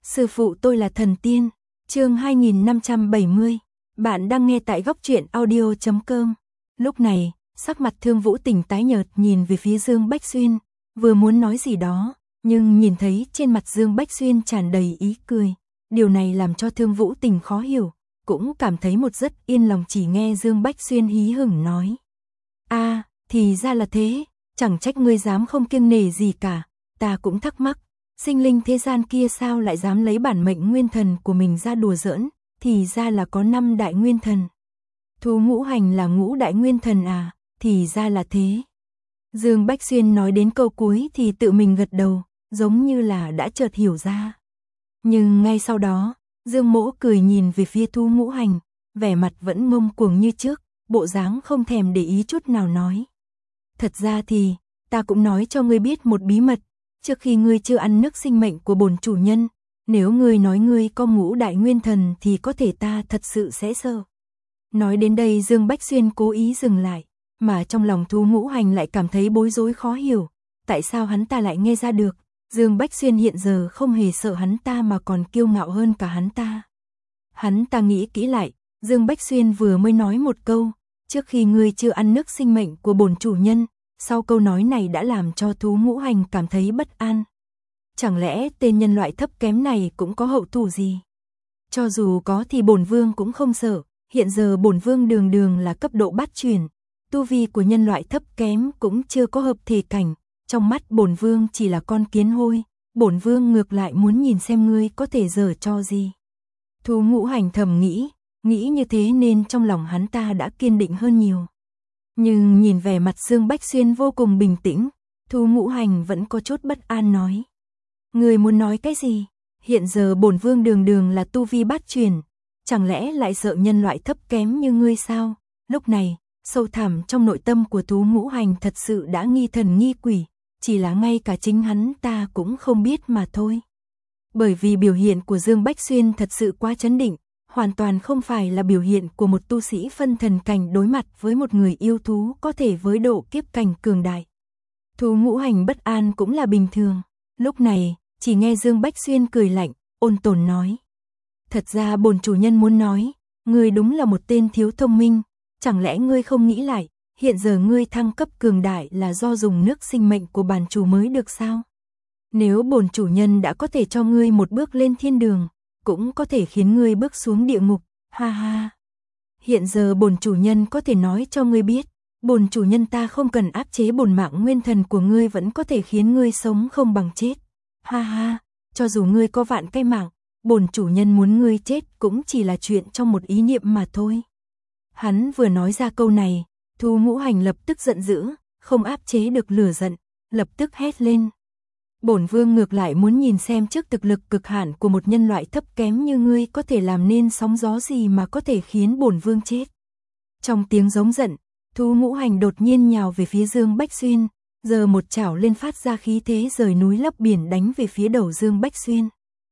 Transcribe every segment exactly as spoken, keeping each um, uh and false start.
Sư phụ tôi là thần tiên. Chương hai nghìn năm trăm bảy mươi. Bạn đang nghe tại góc truyện audio chấm com. Lúc này, sắc mặt Thương Vũ Tình tái nhợt nhìn về phía Dương Bách Xuyên, vừa muốn nói gì đó, nhưng nhìn thấy trên mặt Dương Bách Xuyên tràn đầy ý cười. Điều này làm cho Thương Vũ Tình khó hiểu, cũng cảm thấy một rất yên lòng chỉ nghe Dương Bách Xuyên hí hửng nói. A, à, thì ra là thế, chẳng trách ngươi dám không kiêng nể gì cả, ta cũng thắc mắc, sinh linh thế gian kia sao lại dám lấy bản mệnh nguyên thần của mình ra đùa giỡn, thì ra là có năm đại nguyên thần. Thú ngũ hành là ngũ đại nguyên thần à, thì ra là thế. Dương Bách Xuyên nói đến câu cuối thì tự mình gật đầu, giống như là đã chợt hiểu ra. Nhưng ngay sau đó, Dương Mỗ cười nhìn về phía thú ngũ hành, vẻ mặt vẫn ngông cuồng như trước, bộ dáng không thèm để ý chút nào nói. Thật ra thì, ta cũng nói cho ngươi biết một bí mật, trước khi ngươi chưa ăn nước sinh mệnh của bổn chủ nhân, nếu ngươi nói ngươi có ngũ đại nguyên thần thì có thể ta thật sự sẽ sợ. Nói đến đây Dương Bách Xuyên cố ý dừng lại, mà trong lòng thú ngũ hành lại cảm thấy bối rối khó hiểu, tại sao hắn ta lại nghe ra được, Dương Bách Xuyên hiện giờ không hề sợ hắn ta mà còn kiêu ngạo hơn cả hắn ta. Hắn ta nghĩ kỹ lại, Dương Bách Xuyên vừa mới nói một câu, trước khi ngươi chưa ăn nước sinh mệnh của bổn chủ nhân, sau câu nói này đã làm cho thú ngũ hành cảm thấy bất an. Chẳng lẽ tên nhân loại thấp kém này cũng có hậu thủ gì? Cho dù có thì bổn vương cũng không sợ, hiện giờ bổn vương đường đường là cấp độ bát chuyển, tu vi của nhân loại thấp kém cũng chưa có hợp thể cảnh, trong mắt bổn vương chỉ là con kiến hôi, bổn vương ngược lại muốn nhìn xem ngươi có thể giở cho gì. Thú ngũ hành thầm nghĩ, nghĩ như thế nên trong lòng hắn ta đã kiên định hơn nhiều. Nhưng nhìn vẻ mặt Dương Bách Xuyên vô cùng bình tĩnh, thú ngũ hành vẫn có chút bất an nói. Ngươi muốn nói cái gì? Hiện giờ bổn vương đường đường là tu vi bát truyền, chẳng lẽ lại sợ nhân loại thấp kém như ngươi sao? Lúc này, sâu thẳm trong nội tâm của thú ngũ hành thật sự đã nghi thần nghi quỷ, chỉ là ngay cả chính hắn ta cũng không biết mà thôi. Bởi vì biểu hiện của Dương Bách Xuyên thật sự quá chấn định, hoàn toàn không phải là biểu hiện của một tu sĩ phân thần cảnh đối mặt với một người yêu thú có thể với độ kiếp cảnh cường đại. Thú ngũ hành bất an cũng là bình thường. Lúc này, chỉ nghe Dương Bách Xuyên cười lạnh, ôn tồn nói. Thật ra bổn chủ nhân muốn nói, ngươi đúng là một tên thiếu thông minh, chẳng lẽ ngươi không nghĩ lại, hiện giờ ngươi thăng cấp cường đại là do dùng nước sinh mệnh của bản chủ mới được sao? Nếu bổn chủ nhân đã có thể cho ngươi một bước lên thiên đường, cũng có thể khiến ngươi bước xuống địa ngục, ha ha. Hiện giờ bổn chủ nhân có thể nói cho ngươi biết, bổn chủ nhân ta không cần áp chế bổn mạng nguyên thần của ngươi vẫn có thể khiến ngươi sống không bằng chết. Ha ha, cho dù ngươi có vạn cái mạng, bổn chủ nhân muốn ngươi chết cũng chỉ là chuyện trong một ý niệm mà thôi. Hắn vừa nói ra câu này, thú ngũ hành lập tức giận dữ, không áp chế được lửa giận, lập tức hét lên. Bổn vương ngược lại muốn nhìn xem trước thực lực cực hạn của một nhân loại thấp kém như ngươi có thể làm nên sóng gió gì mà có thể khiến bổn vương chết. Trong tiếng giống giận, thú ngũ hành đột nhiên nhào về phía Dương Bách Xuyên, giờ một chảo lên phát ra khí thế rời núi lấp biển đánh về phía đầu Dương Bách Xuyên.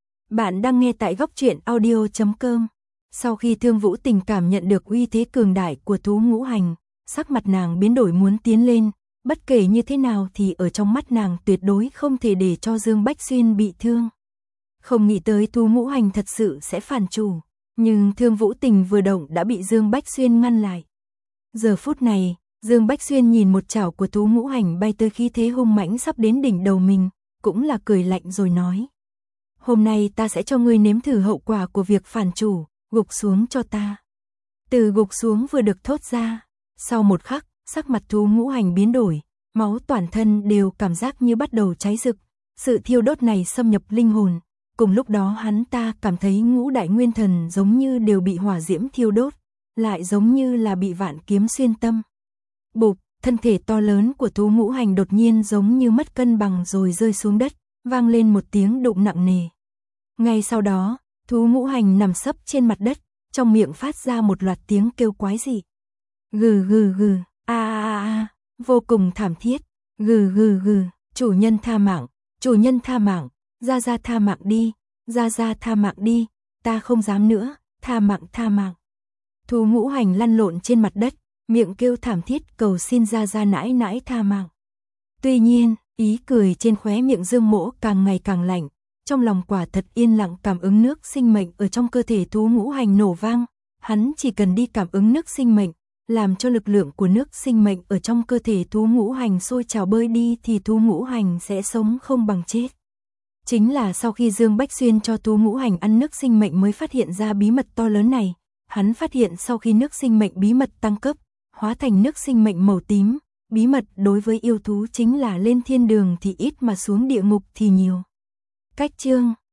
Bạn đang nghe tại góc truyện audio chấm com. Sau khi Thương Vũ Tình cảm nhận được uy thế cường đại của thú ngũ hành, sắc mặt nàng biến đổi muốn tiến lên, bất kể như thế nào thì ở trong mắt nàng tuyệt đối không thể để cho Dương Bách Xuyên bị thương. Không nghĩ tới thú ngũ hành thật sự sẽ phản chủ, nhưng Thương Vũ Tình vừa động đã bị Dương Bách Xuyên ngăn lại. Giờ phút này, Dương Bách Xuyên nhìn một chảo của thú ngũ hành bay tới khí thế hung mãnh sắp đến đỉnh đầu mình, cũng là cười lạnh rồi nói. Hôm nay ta sẽ cho ngươi nếm thử hậu quả của việc phản chủ, gục xuống cho ta. Từ gục xuống vừa được thốt ra, sau một khắc, sắc mặt thú ngũ hành biến đổi, máu toàn thân đều cảm giác như bắt đầu cháy rực, sự thiêu đốt này xâm nhập linh hồn, cùng lúc đó hắn ta cảm thấy ngũ đại nguyên thần giống như đều bị hỏa diễm thiêu đốt, lại giống như là bị vạn kiếm xuyên tâm. Bụp, thân thể to lớn của thú ngũ hành đột nhiên giống như mất cân bằng rồi rơi xuống đất, vang lên một tiếng đụng nặng nề. Ngay sau đó, thú ngũ hành nằm sấp trên mặt đất, trong miệng phát ra một loạt tiếng kêu quái dị. Gừ gừ gừ, a a a, vô cùng thảm thiết. Gừ gừ gừ, chủ nhân tha mạng, chủ nhân tha mạng, ra ra tha mạng đi, ra ra tha mạng đi, ta không dám nữa, tha mạng tha mạng. Thú ngũ hành lăn lộn trên mặt đất, miệng kêu thảm thiết cầu xin ra ra nãi nãi tha mạng. Tuy nhiên, ý cười trên khóe miệng Dương Mỗ càng ngày càng lạnh, trong lòng quả thật yên lặng cảm ứng nước sinh mệnh ở trong cơ thể thú ngũ hành nổ vang, hắn chỉ cần đi cảm ứng nước sinh mệnh, làm cho lực lượng của nước sinh mệnh ở trong cơ thể thú ngũ hành sôi trào bơi đi thì thú ngũ hành sẽ sống không bằng chết. Chính là sau khi Dương Bách Xuyên cho thú ngũ hành ăn nước sinh mệnh mới phát hiện ra bí mật to lớn này, hắn phát hiện sau khi nước sinh mệnh bí mật tăng cấp, hóa thành nước sinh mệnh màu tím, bí mật đối với yêu thú chính là lên thiên đường thì ít mà xuống địa ngục thì nhiều. Cách chương